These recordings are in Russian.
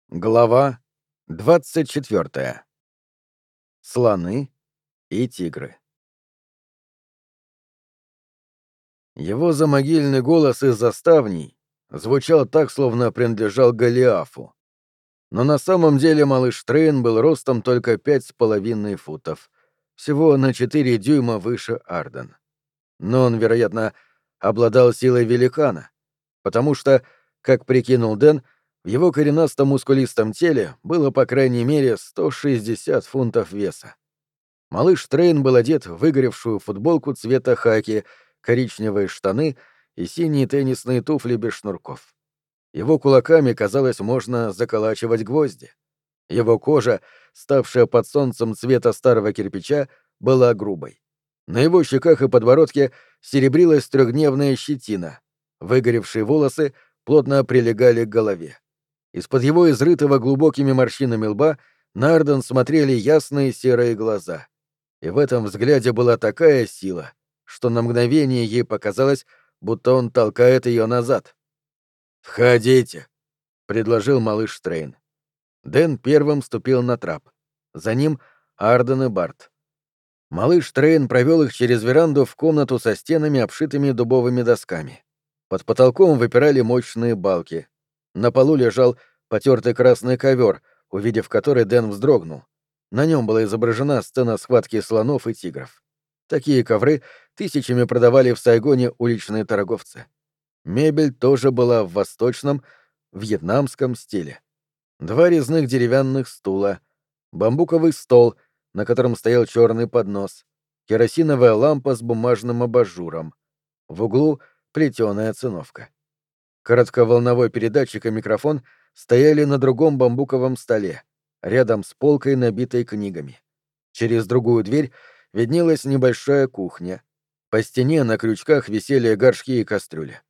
Глава 24. Слоны и тигры. Его замогильный голос из заставней звучал так, словно принадлежал Голиафу. Но на самом деле малыш Трейн был ростом только 5,5 футов, всего на 4 дюйма выше Арден. Но он, вероятно, обладал силой великана, потому что, как прикинул Дэн, в его коренастом мускулистом теле было по крайней мере 160 фунтов веса. Малыш Трейн был одет в выгоревшую футболку цвета хаки, коричневые штаны и синие теннисные туфли без шнурков. Его кулаками, казалось, можно заколачивать гвозди. Его кожа, ставшая под солнцем цвета старого кирпича, была грубой. На его щеках и подбородке серебрилась трехдневная щетина. Выгоревшие волосы плотно прилегали к голове. Из-под его изрытого глубокими морщинами лба на Арден смотрели ясные серые глаза. И в этом взгляде была такая сила, что на мгновение ей показалось, будто он толкает ее назад. «Входите», — предложил малыш Трейн. Дэн первым ступил на трап. За ним Арден и Барт. Малыш Трейн провел их через веранду в комнату со стенами, обшитыми дубовыми досками. Под потолком выпирали мощные балки. На полу лежал потертый красный ковер, увидев который, Дэн вздрогнул. На нем была изображена сцена схватки слонов и тигров. Такие ковры тысячами продавали в Сайгоне уличные торговцы. Мебель тоже была в восточном, вьетнамском стиле. 2 резных деревянных стула, бамбуковый стол, на котором стоял черный поднос, керосиновая лампа с бумажным абажуром. В углу плетеная циновка. Коротковолновой передатчик и микрофон стояли на другом бамбуковом столе, рядом с полкой, набитой книгами. Через другую дверь виднелась небольшая кухня. По стене на крючках висели горшки и кастрюли.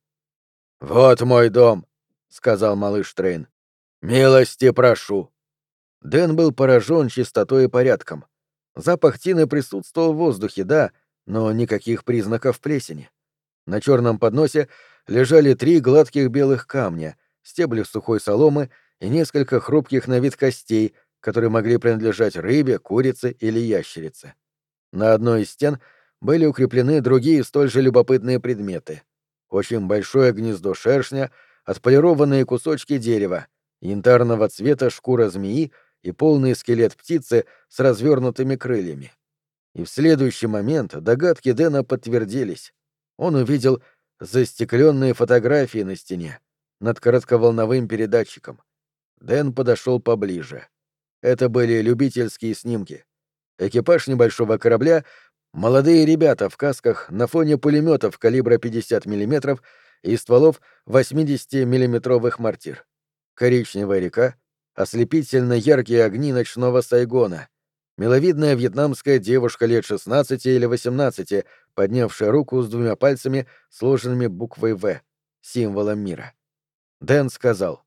«Вот мой дом», — сказал малыш Трейн. «Милости прошу». Дэн был поражен чистотой и порядком. Запах тины присутствовал в воздухе, да, но никаких признаков плесени. На черном подносе лежали 3 гладких белых камня, стебли сухой соломы и несколько хрупких на вид костей, которые могли принадлежать рыбе, курице или ящерице. На одной из стен были укреплены другие столь же любопытные предметы. Очень большое гнездо шершня, отполированные кусочки дерева, янтарного цвета шкура змеи и полный скелет птицы с развернутыми крыльями. И в следующий момент догадки Дэна подтвердились. Он увидел застекленные фотографии на стене над коротковолновым передатчиком. Дэн подошел поближе. Это были любительские снимки. Экипаж небольшого корабля, молодые ребята в касках на фоне пулеметов калибра 50 мм и стволов 80-миллиметровых мортир. Коричневая река, ослепительно яркие огни ночного Сайгона, миловидная вьетнамская девушка лет 16 или 18, поднявшая руку с 2 пальцами, сложенными буквой «В», символом мира. Дэн сказал: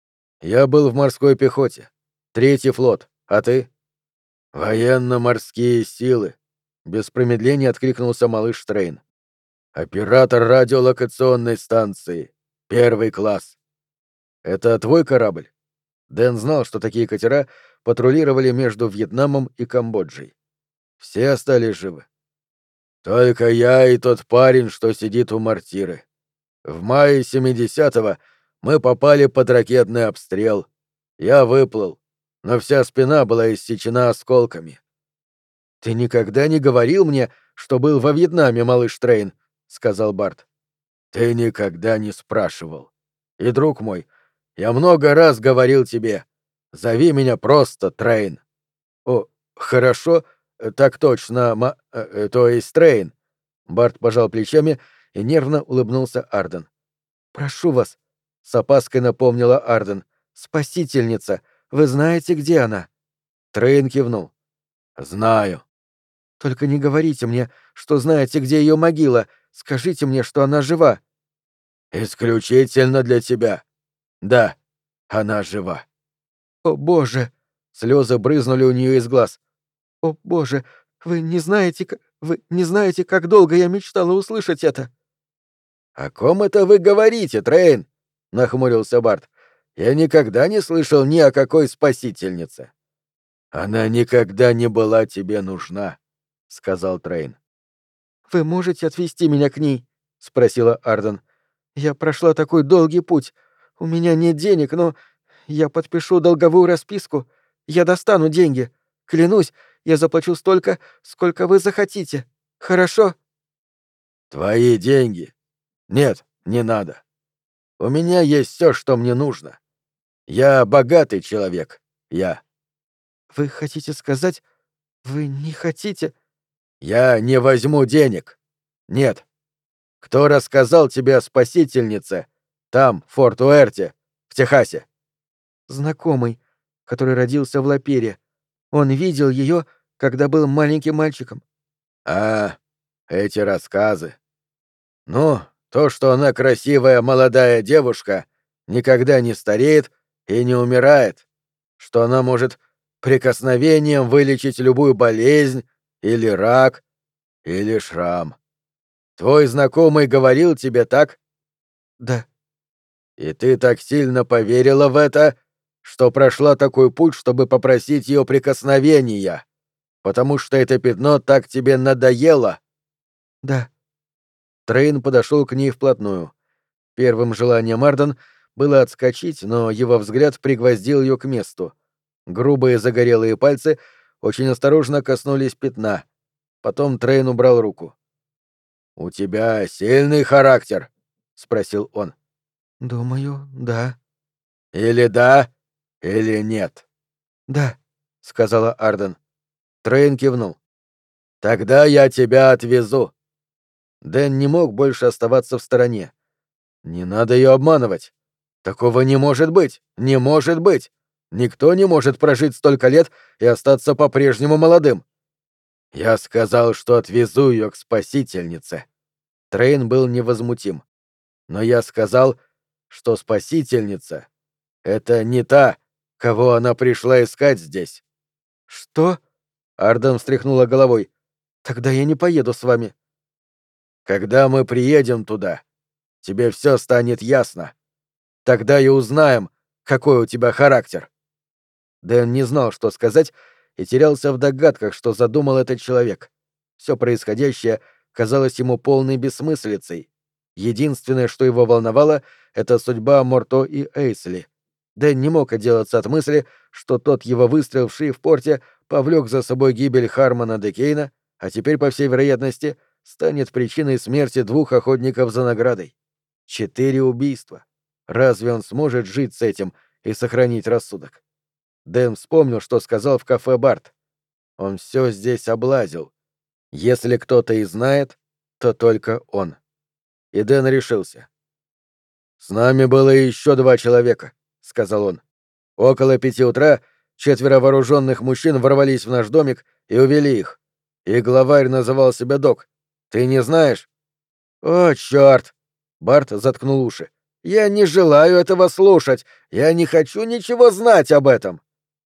«Я был в морской пехоте. 3-й флот. А ты?» «Военно-морские силы», — без промедления откликнулся малыш Трейн. «Оператор радиолокационной станции. 1-й класс». «Это твой корабль?» Дэн знал, что такие катера патрулировали между Вьетнамом и Камбоджей. Все остались живы. «Только я и тот парень, что сидит у мортиры. В мае 70-го мы попали под ракетный обстрел. Я выплыл, но вся спина была иссечена осколками». «Ты никогда не говорил мне, что был во Вьетнаме, малыш Трейн», — сказал Барт. «Ты никогда не спрашивал. И, друг мой, я много раз говорил тебе, зови меня просто Трейн». «О, хорошо, так точно, то есть Трейн». Барт пожал плечами и нервно улыбнулся Арден. «Прошу вас», — с опаской напомнила Арден, — «спасительница, вы знаете, где она?» Трейн кивнул. «Знаю». «Только не говорите мне, что знаете, где ее могила. Скажите мне, что она жива». «Исключительно для тебя. Да, она жива». «О, Боже!» — слезы брызнули у нее из глаз. «О, Боже! Вы не знаете, как долго я мечтала услышать это!» «О ком это вы говорите, Трейн?» — нахмурился Барт. Я никогда не слышал ни о какой спасительнице. Она никогда не была тебе нужна, сказал Трейн. «Вы можете отвезти меня к ней?» — спросила Арден. «Я прошла такой долгий путь. У меня нет денег, но я подпишу долговую расписку. Я достану деньги. Клянусь, я заплачу столько, сколько вы захотите. Хорошо?» Твои деньги? Нет, не надо. У меня есть все, что мне нужно. Я богатый человек. Я. «Вы хотите сказать, вы не хотите?» Я не возьму денег. Нет. Кто рассказал тебе о спасительнице? Там, в Форт-Уэрте, в Техасе. «Знакомый, который родился в Лапере. Он видел ее, когда был маленьким мальчиком». А, эти рассказы. Ну, то, что она красивая молодая девушка, никогда не стареет и не умирает, что она может прикосновением вылечить любую болезнь или рак, или шрам. Твой знакомый говорил тебе так? «Да». И ты так сильно поверила в это, что прошла такой путь, чтобы попросить ее прикосновения, потому что это пятно так тебе надоело. «Да». Трейн подошел к ней вплотную. Первым желанием Арден было отскочить, но его взгляд пригвоздил ее к месту. Грубые загорелые пальцы очень осторожно коснулись пятна. Потом Трейн убрал руку. «У тебя сильный характер?» — спросил он. «Думаю, да». «Или да, или нет?» «Да», — сказала Арден. Трейн кивнул. «Тогда я тебя отвезу». Дэн не мог больше оставаться в стороне. «Не надо ее обманывать. Такого не может быть! Не может быть! Никто не может прожить столько лет и остаться по-прежнему молодым!» «Я сказал, что отвезу ее к спасительнице». Трейн был невозмутим. «Но я сказал, что спасительница — это не та, кого она пришла искать здесь». «Что?» — Арден встряхнула головой. «Тогда я не поеду с вами». «Когда мы приедем туда, тебе все станет ясно. Тогда и узнаем, какой у тебя характер». Дэн не знал, что сказать, и терялся в догадках, что задумал этот человек. Все происходящее казалось ему полной бессмыслицей. Единственное, что его волновало, — это судьба Морто и Эйсли. Дэн не мог отделаться от мысли, что тот его выстрел в Шри-в-порте повлек за собой гибель Хармона де Кейна, а теперь, по всей вероятности, станет причиной смерти 2 охотников за наградой. 4 убийства. Разве он сможет жить с этим и сохранить рассудок? Дэн вспомнил, что сказал в кафе Барт. Он все здесь облазил. Если кто-то и знает, то только он. И Дэн решился. «С нами было еще 2 человека», — сказал он. «Около 5 утра 4 вооруженных мужчин ворвались в наш домик и увели их. И главарь называл себя Док. Ты не знаешь?» «О, черт!» — Барт заткнул уши. «Я не желаю этого слушать. Я не хочу ничего знать об этом».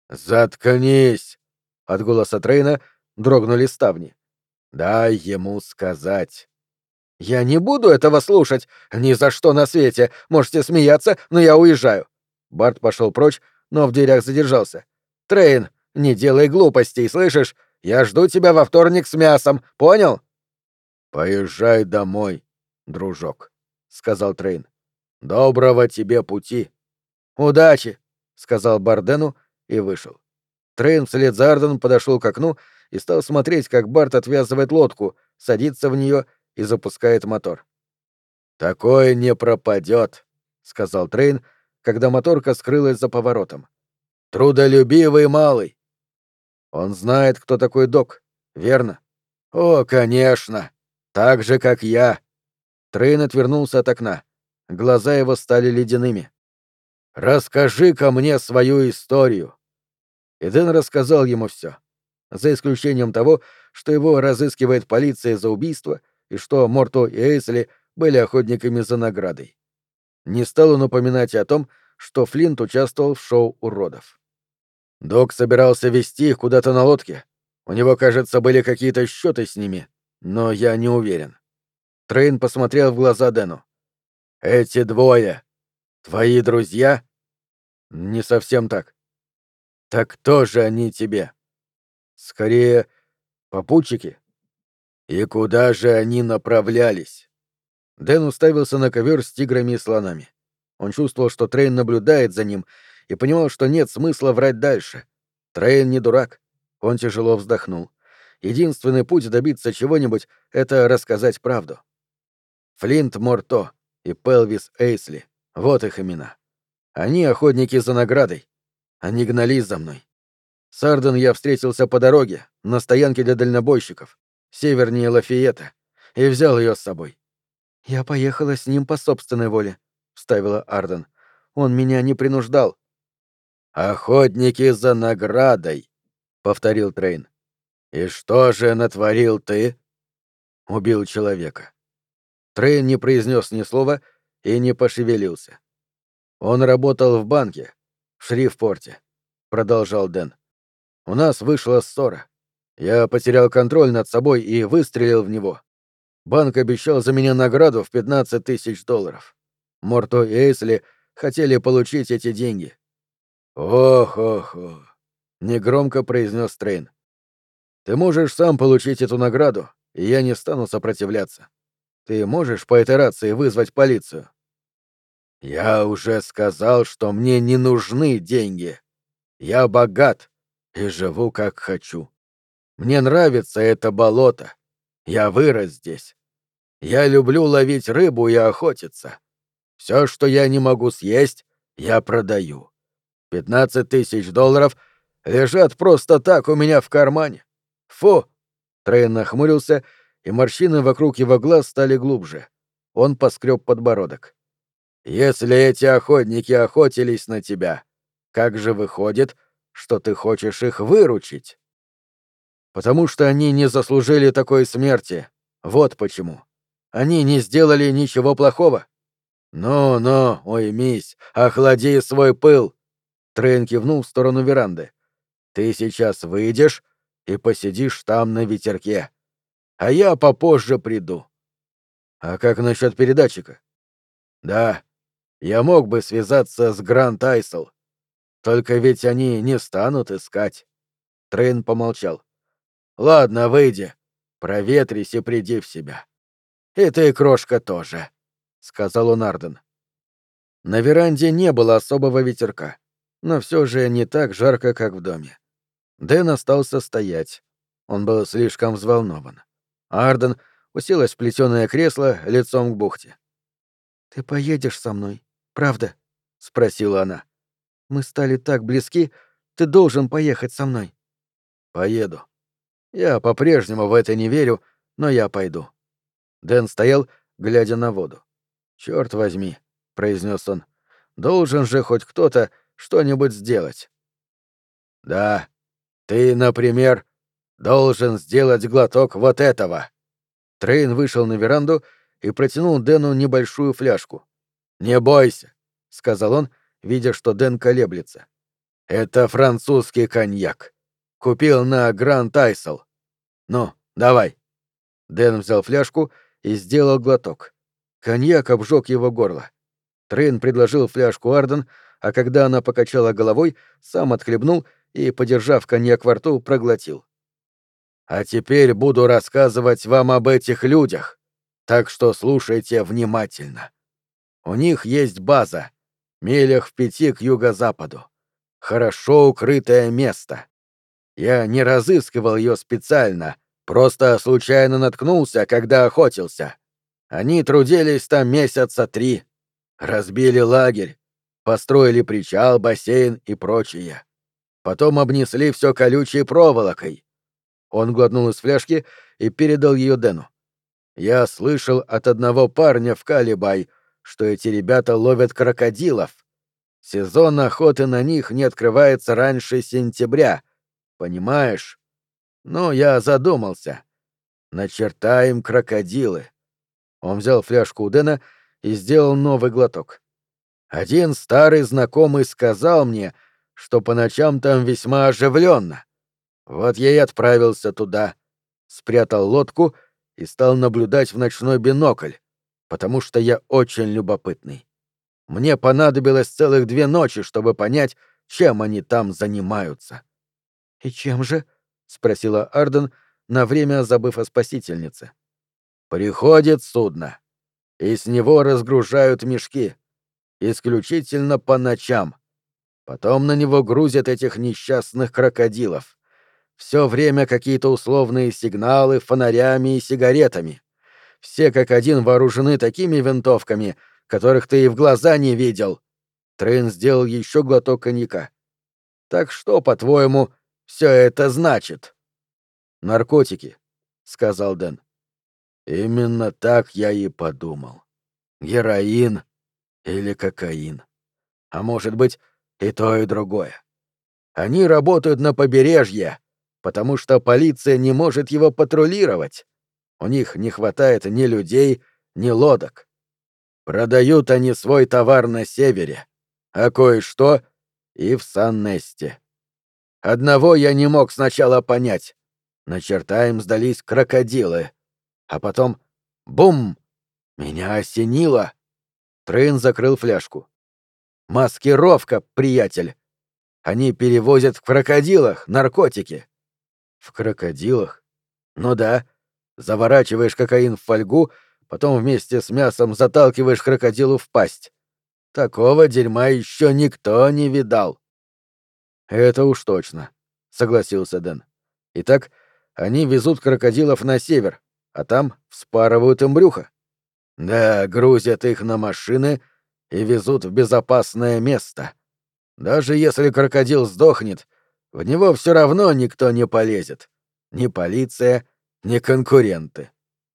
«Заткнись!» — от голоса Трейна дрогнули ставни. «Дай ему сказать». «Я не буду этого слушать! Ни за что на свете! Можете смеяться, но я уезжаю!» Барт пошел прочь, но в дверях задержался. «Трейн, не делай глупостей, слышишь? Я жду тебя во вторник с мясом, понял?» «Поезжай домой, дружок», — сказал Трейн. «Доброго тебе пути». «Удачи», — сказал Бардену и вышел. Трейн вслед за Арден подошел к окну и стал смотреть, как Барт отвязывает лодку, садится в нее и запускает мотор. «Такое не пропадет», — сказал Трейн, когда моторка скрылась за поворотом. «Трудолюбивый малый». «Он знает, кто такой Док, верно?» «О, конечно. Так же, как я». Трейн отвернулся от окна. Глаза его стали ледяными. «Расскажи-ка мне свою историю». И Дэн рассказал ему все, за исключением того, что его разыскивает полиция за убийство и что Морто и Эйсли были охотниками за наградой. Не стал он упоминать и о том, что Флинт участвовал в шоу уродов. Док собирался везти их куда-то на лодке. У него, кажется, были какие-то счеты с ними, но я не уверен. Трейн посмотрел в глаза Дэну. «Эти двое — твои друзья?» Не совсем так. Так кто же они тебе? Скорее, попутчики? И куда же они направлялись? Дэн уставился на ковер с тиграми и слонами. Он чувствовал, что Трейн наблюдает за ним, и понимал, что нет смысла врать дальше. Трейн не дурак. Он тяжело вздохнул. Единственный путь добиться чего-нибудь — это рассказать правду. Флинт Морто и Пелвис Эйсли — вот их имена. Они охотники за наградой. Они гнались за мной. С Арден я встретился по дороге, на стоянке для дальнобойщиков, севернее Лафиета, и взял ее с собой. «Я поехала с ним по собственной воле», — вставила Арден. «Он меня не принуждал». «Охотники за наградой», — повторил Трейн. «И что же натворил ты?» «Убил человека». Трейн не произнес ни слова и не пошевелился. «Он работал в банке, в Шрифпорте», — продолжал Дэн. «У нас вышла ссора. Я потерял контроль над собой и выстрелил в него. Банк обещал за меня награду в $15 тысяч. Морто и Эйсли хотели получить эти деньги». «Ох-ох-ох», — негромко произнес Трейн. «Ты можешь сам получить эту награду, и я не стану сопротивляться. Ты можешь по этой рации вызвать полицию?» «Я уже сказал, что мне не нужны деньги. Я богат и живу как хочу. Мне нравится это болото. Я вырос здесь. Я люблю ловить рыбу и охотиться. Все, что я не могу съесть, я продаю. $15 тысяч лежат просто так у меня в кармане. Фу!» Трейн нахмурился, и морщины вокруг его глаз стали глубже. Он поскреб подбородок. «Если эти охотники охотились на тебя, как же выходит, что ты хочешь их выручить?» «Потому что они не заслужили такой смерти. Вот почему. Они не сделали ничего плохого». «Ну-ну, уймись, охлади свой пыл!» Трейн кивнул в сторону веранды. «Ты сейчас выйдешь и посидишь там на ветерке. А я попозже приду». «А как насчет передатчика?» «Да, я мог бы связаться с Гранд Айсел. Только ведь они не станут искать». Трейн помолчал. «Ладно, выйди. Проветрись и приди в себя. И ты, крошка, тоже», — сказал он Арден. На веранде не было особого ветерка, но все же не так жарко, как в доме. Дэн остался стоять. Он был слишком взволнован. Арден уселась в плетеное кресло лицом к бухте. «Ты поедешь со мной, правда?» — спросила она. «Мы стали так близки, ты должен поехать со мной». «Поеду. Я по-прежнему в это не верю, но я пойду». Дэн стоял, глядя на воду. «Чёрт возьми», — произнес он, — «должен же хоть кто-то что-нибудь сделать». «Да, ты, например, должен сделать глоток вот этого». Трейн вышел на веранду и протянул Дэну небольшую фляжку. «Не бойся», — сказал он, видя, что Дэн колеблется. «Это французский коньяк. Купил на Гранд Айсел. Ну, давай». Дэн взял фляжку и сделал глоток. Коньяк обжег его горло. Трейн предложил фляжку Арден, а когда она покачала головой, сам отхлебнул и, подержав коньяк во рту, проглотил. «А теперь буду рассказывать вам об этих людях, так что слушайте внимательно. У них есть база, милях в 5 к юго-западу. Хорошо укрытое место. Я не разыскивал ее специально, просто случайно наткнулся, когда охотился. Они трудились там месяца 3, разбили лагерь, построили причал, бассейн и прочее. Потом обнесли все колючей проволокой». Он глотнул из фляжки и передал ее Дэну. «Я слышал от одного парня в Калибай, что эти ребята ловят крокодилов. Сезон охоты на них не открывается раньше сентября, понимаешь? Но я задумался. Начертаем крокодилы». Он взял фляжку у Дэна и сделал новый глоток. «Один старый знакомый сказал мне, что по ночам там весьма оживленно. Вот я и отправился туда, спрятал лодку и стал наблюдать в ночной бинокль, потому что я очень любопытный. Мне понадобилось целых 2 ночи, чтобы понять, чем они там занимаются». «И чем же?» — спросила Арден, на время забыв о спасительнице. «Приходит судно, и с него разгружают мешки. Исключительно по ночам. Потом на него грузят этих несчастных крокодилов. Все время какие-то условные сигналы, фонарями и сигаретами. Все как один вооружены такими винтовками, которых ты и в глаза не видел». Трейн сделал еще глоток коньяка. «Так что, по-твоему, все это значит?» «Наркотики», — сказал Дэн. «Именно так я и подумал. Героин или кокаин. А может быть, и то, и другое. Они работают на побережье, потому что полиция не может его патрулировать. У них не хватает ни людей, ни лодок. Продают они свой товар на севере, а кое-что и в Сан-Несте. Одного я не мог сначала понять. На черта им сдались крокодилы. А потом — бум! Меня осенило. Трейн закрыл фляжку. «Маскировка, приятель! Они перевозят в крокодилах наркотики». «В крокодилах?» «Ну да. Заворачиваешь кокаин в фольгу, потом вместе с мясом заталкиваешь крокодилу в пасть. Такого дерьма еще никто не видал». «Это уж точно», — согласился Дэн. «Итак, они везут крокодилов на север, а там вспарывают им брюхо». «Да, грузят их на машины и везут в безопасное место. Даже если крокодил сдохнет, в него все равно никто не полезет. Ни полиция, ни конкуренты».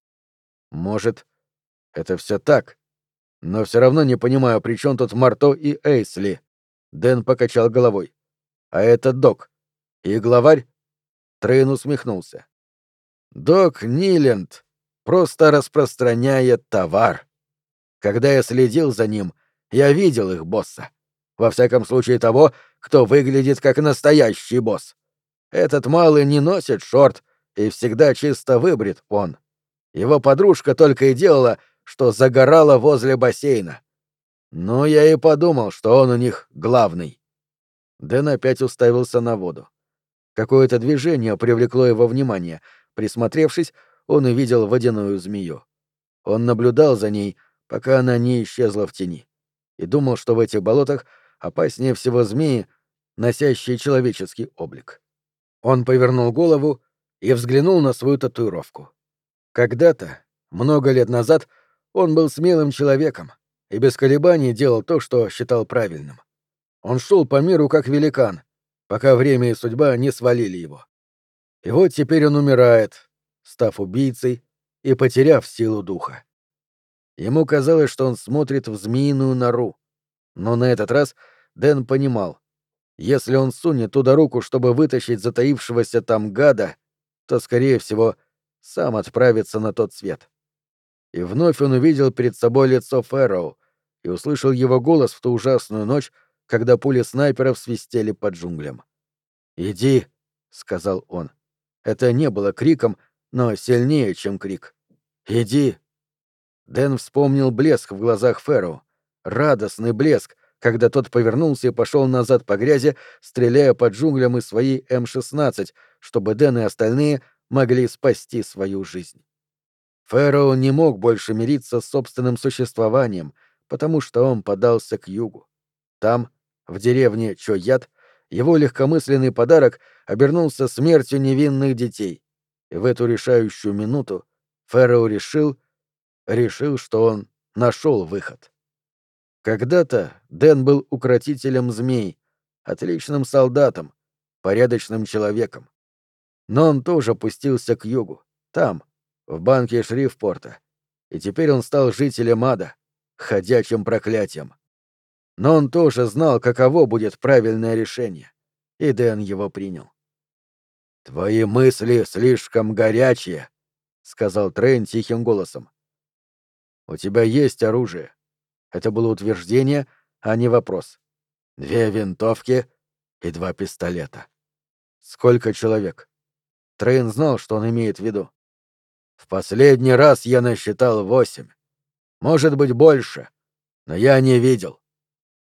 «Может, это все так, но все равно не понимаю, при чем тут Марто и Эйсли». Дэн покачал головой. «А это Док. И главарь?» Трейн усмехнулся. «Док Ниленд просто распространяет товар. Когда я следил за ним, я видел их босса. Во всяком случае того, кто выглядит как настоящий босс. Этот малый не носит шорт и всегда чисто выбрит он. Его подружка только и делала, что загорала возле бассейна. Ну, я и подумал, что он у них главный». Дэн опять уставился на воду. Какое-то движение привлекло его внимание. Присмотревшись, он увидел водяную змею. Он наблюдал за ней, пока она не исчезла в тени, и думал, что в этих болотах опаснее всего змеи, носящие человеческий облик. Он повернул голову и взглянул на свою татуировку. Когда-то, много лет назад, он был смелым человеком и без колебаний делал то, что считал правильным. Он шел по миру как великан, пока время и судьба не свалили его. И вот теперь он умирает, став убийцей и потеряв силу духа. Ему казалось, что он смотрит в змеиную нору. Но на этот раз Дэн понимал, если он сунет туда руку, чтобы вытащить затаившегося там гада, то, скорее всего, сам отправится на тот свет. И вновь он увидел перед собой лицо Фэрроу и услышал его голос в ту ужасную ночь, когда пули снайперов свистели по джунглям. «Иди», — сказал он. Это не было криком, но сильнее, чем крик. «Иди». Дэн вспомнил блеск в глазах Фэрроу, радостный блеск, когда тот повернулся и пошел назад по грязи, стреляя по джунглям из своей М-16, чтобы Дэн и остальные могли спасти свою жизнь. Фэрроу не мог больше мириться с собственным существованием, потому что он подался к югу. Там, в деревне Чоят, его легкомысленный подарок обернулся смертью невинных детей. И в эту решающую минуту Фэрроу решил, что он нашел выход. Когда-то Дэн был укротителем змей, отличным солдатом, порядочным человеком. Но он тоже пустился к югу, там, в банке Шрифпорта, и теперь он стал жителем ада, ходячим проклятием. Но он тоже знал, каково будет правильное решение, и Дэн его принял. «Твои мысли слишком горячие», — сказал Трейн тихим голосом. «У тебя есть оружие». Это было утверждение, а не вопрос. 2 винтовки и 2 пистолета. Сколько человек? Трейн знал, что он имеет в виду. В последний раз я насчитал 8. Может быть, больше, но я не видел.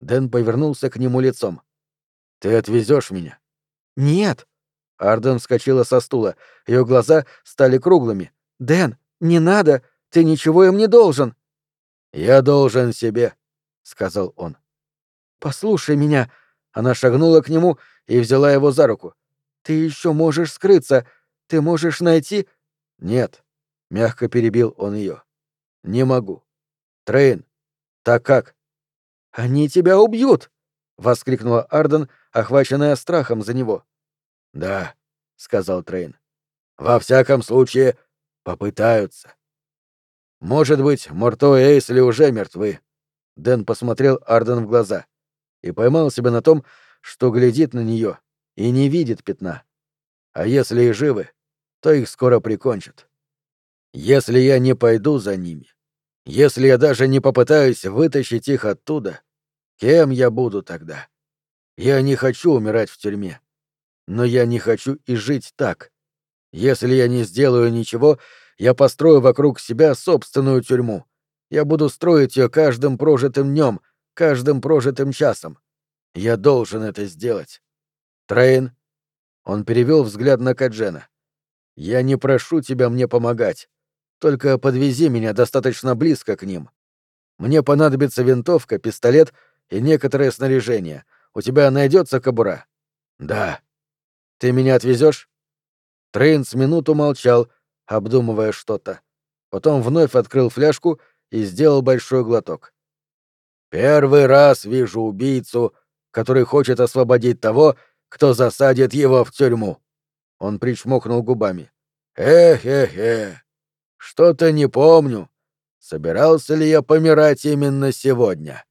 Дэн повернулся к нему лицом. «Ты отвезешь меня?» «Нет!» Арден вскочила со стула. Ее глаза стали круглыми. «Дэн, не надо! Ты ничего им не должен!» «Я должен себе», — сказал он. «Послушай меня!» Она шагнула к нему и взяла его за руку. «Ты еще можешь скрыться! Ты можешь найти...» «Нет», — мягко перебил он ее. «Не могу. Трейн, так как?» «Они тебя убьют!» — воскликнула Арден, охваченная страхом за него. «Да», — сказал Трейн. «Во всяком случае, попытаются». «Может быть, Морто и Эйсли уже мертвы». Дэн посмотрел Арден в глаза и поймал себя на том, что глядит на нее и не видит пятна. А если и живы, то их скоро прикончат. Если я не пойду за ними, если я даже не попытаюсь вытащить их оттуда, кем я буду тогда? Я не хочу умирать в тюрьме, но я не хочу и жить так. Если я не сделаю ничего, я построю вокруг себя собственную тюрьму. Я буду строить ее каждым прожитым днем, каждым прожитым часом. Я должен это сделать. Трейн. Он перевел взгляд на Каджена. Я не прошу тебя мне помогать. Только подвези меня достаточно близко к ним. Мне понадобится винтовка, пистолет и некоторое снаряжение. У тебя найдется кобура? Да. Ты меня отвезешь? Трейн с минуту молчал, обдумывая что-то. Потом вновь открыл фляжку и сделал большой глоток. «Первый раз вижу убийцу, который хочет освободить того, кто засадит его в тюрьму». Он причмокнул губами. «Эх-эх-эх, что-то не помню. Собирался ли я помирать именно сегодня?»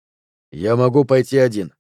«Я могу пойти один».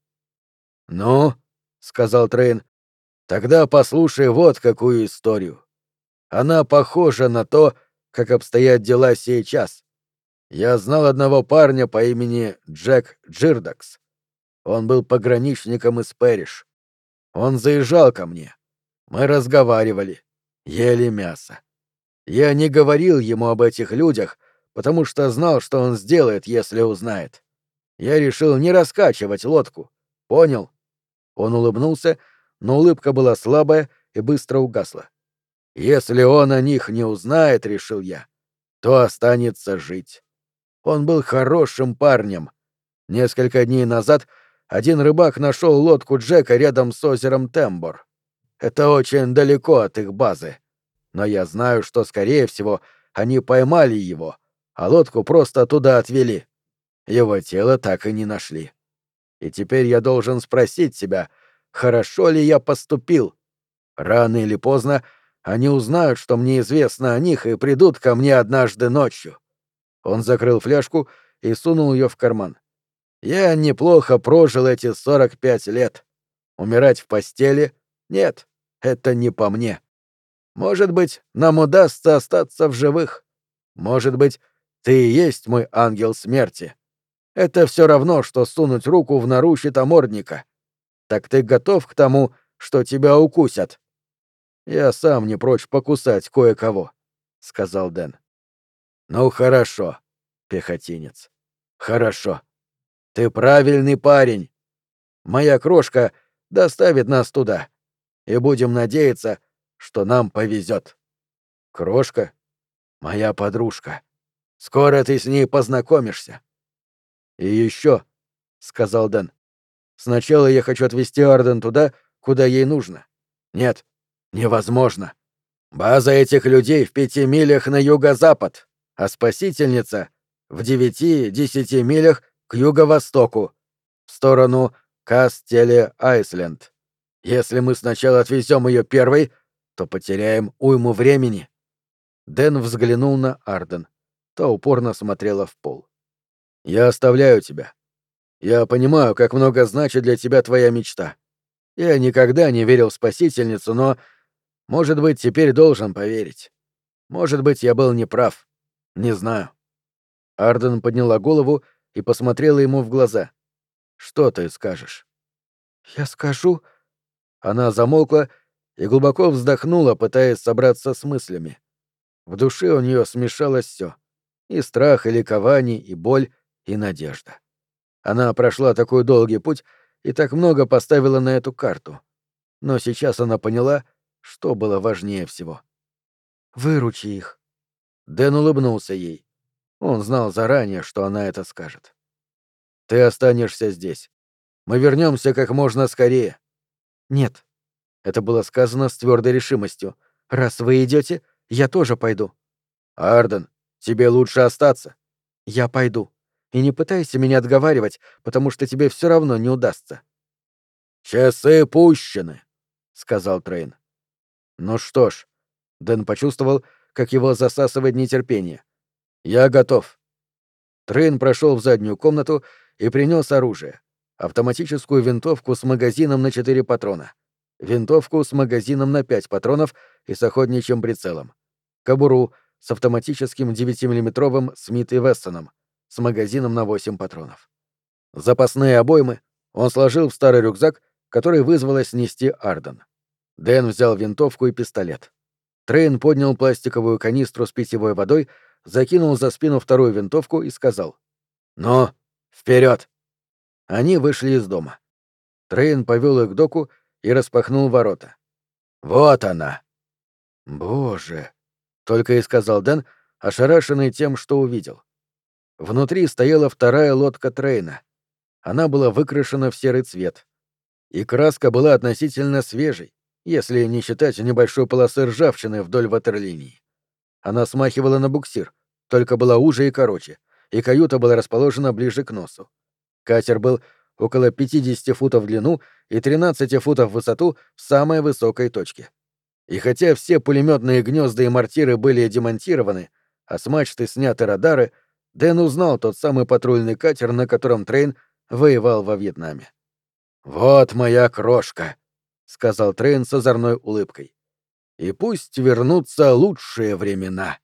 «Ну?» — сказал Трейн. «Тогда послушай вот какую историю. Она похожа на то, как обстоят дела сейчас. Я знал одного парня по имени Джек Джирдакс. Он был пограничником из Пэриш. Он заезжал ко мне. Мы разговаривали, ели мясо. Я не говорил ему об этих людях, потому что знал, что он сделает, если узнает. Я решил не раскачивать лодку. Понял? Он улыбнулся, но улыбка была слабая и быстро угасла. Если он о них не узнает, решил я, то останется жить. Он был хорошим парнем. Несколько дней назад один рыбак нашел лодку Джека рядом с озером Тембор. Это очень далеко от их базы. Но я знаю, что, скорее всего, они поймали его, а лодку просто туда отвели. Его тело так и не нашли. И теперь я должен спросить себя, хорошо ли я поступил. Рано или поздно они узнают, что мне известно о них, и придут ко мне однажды ночью. Он закрыл фляжку и сунул ее в карман. Я неплохо прожил эти 45 лет. Умирать в постели? Нет, это не по мне. Может быть, нам удастся остаться в живых. Может быть, ты и есть мой ангел смерти. Это все равно, что сунуть руку в нору щитомордника. Так ты готов к тому, что тебя укусят? Я сам не прочь покусать кое-кого, — сказал Дэн. Ну хорошо, пехотинец. Хорошо. Ты правильный парень. Моя крошка доставит нас туда. И будем надеяться, что нам повезет. Крошка? Моя подружка. Скоро ты с ней познакомишься. И еще, — сказал Дэн, — сначала я хочу отвезти Арден туда, куда ей нужно. Нет, невозможно. База этих людей в 5 милях на юго-запад, а спасительница в 9-10 милях к юго-востоку, в сторону Кастеле-Айсленд. Если мы сначала отвезем ее первой, то потеряем уйму времени. Дэн взглянул на Арден. Та упорно смотрела в пол. «Я оставляю тебя. Я понимаю, как много значит для тебя твоя мечта. Я никогда не верил в спасительницу, но, может быть, теперь должен поверить. Может быть, я был неправ. Не знаю». Арден подняла голову и посмотрела ему в глаза. «Что ты скажешь?» «Я скажу...» Она замолкла и глубоко вздохнула, пытаясь собраться с мыслями. В душе у нее смешалось все: и страх, и ликование, и боль, и надежда. Она прошла такой долгий путь и так много поставила на эту карту. Но сейчас она поняла, что было важнее всего. «Выручи их». Дэн улыбнулся ей. Он знал заранее, что она это скажет. «Ты останешься здесь. Мы вернемся как можно скорее». «Нет». Это было сказано с твердой решимостью. «Раз вы идете, я тоже пойду». «Арден, тебе лучше остаться». «Я пойду. И не пытайся меня отговаривать, потому что тебе все равно не удастся». «Часы пущены», — сказал Трейн. «Ну что ж», — Дэн почувствовал, как его засасывает нетерпение. «Я готов». Трейн прошел в заднюю комнату и принес оружие. Автоматическую винтовку с магазином на 4 патрона. Винтовку с магазином на 5 патронов и с охотничьим прицелом. Кобуру с автоматическим 9-миллиметровым Смит и Вессоном с магазином на 8 патронов. Запасные обоймы он сложил в старый рюкзак, который вызвалась нести Арден. Дэн взял винтовку и пистолет. Трейн поднял пластиковую канистру с питьевой водой, закинул за спину вторую винтовку и сказал: «Ну, вперед!» Они вышли из дома. Трейн повел их к доку и распахнул ворота. «Вот она!» «Боже!» — только и сказал Дэн, ошарашенный тем, что увидел. Внутри стояла вторая лодка Трейна. Она была выкрашена в серый цвет. И краска была относительно свежей, если не считать небольшой полосы ржавчины вдоль ватерлинии. Она смахивала на буксир, только была уже и короче, и каюта была расположена ближе к носу. Катер был около 50 футов в длину и 13 футов в высоту в самой высокой точке. И хотя все пулеметные гнезда и мортиры были демонтированы, а с мачты сняты радары, Дэн узнал тот самый патрульный катер, на котором Трейн воевал во Вьетнаме. «Вот моя крошка», — сказал Трейн с озорной улыбкой. «И пусть вернутся лучшие времена».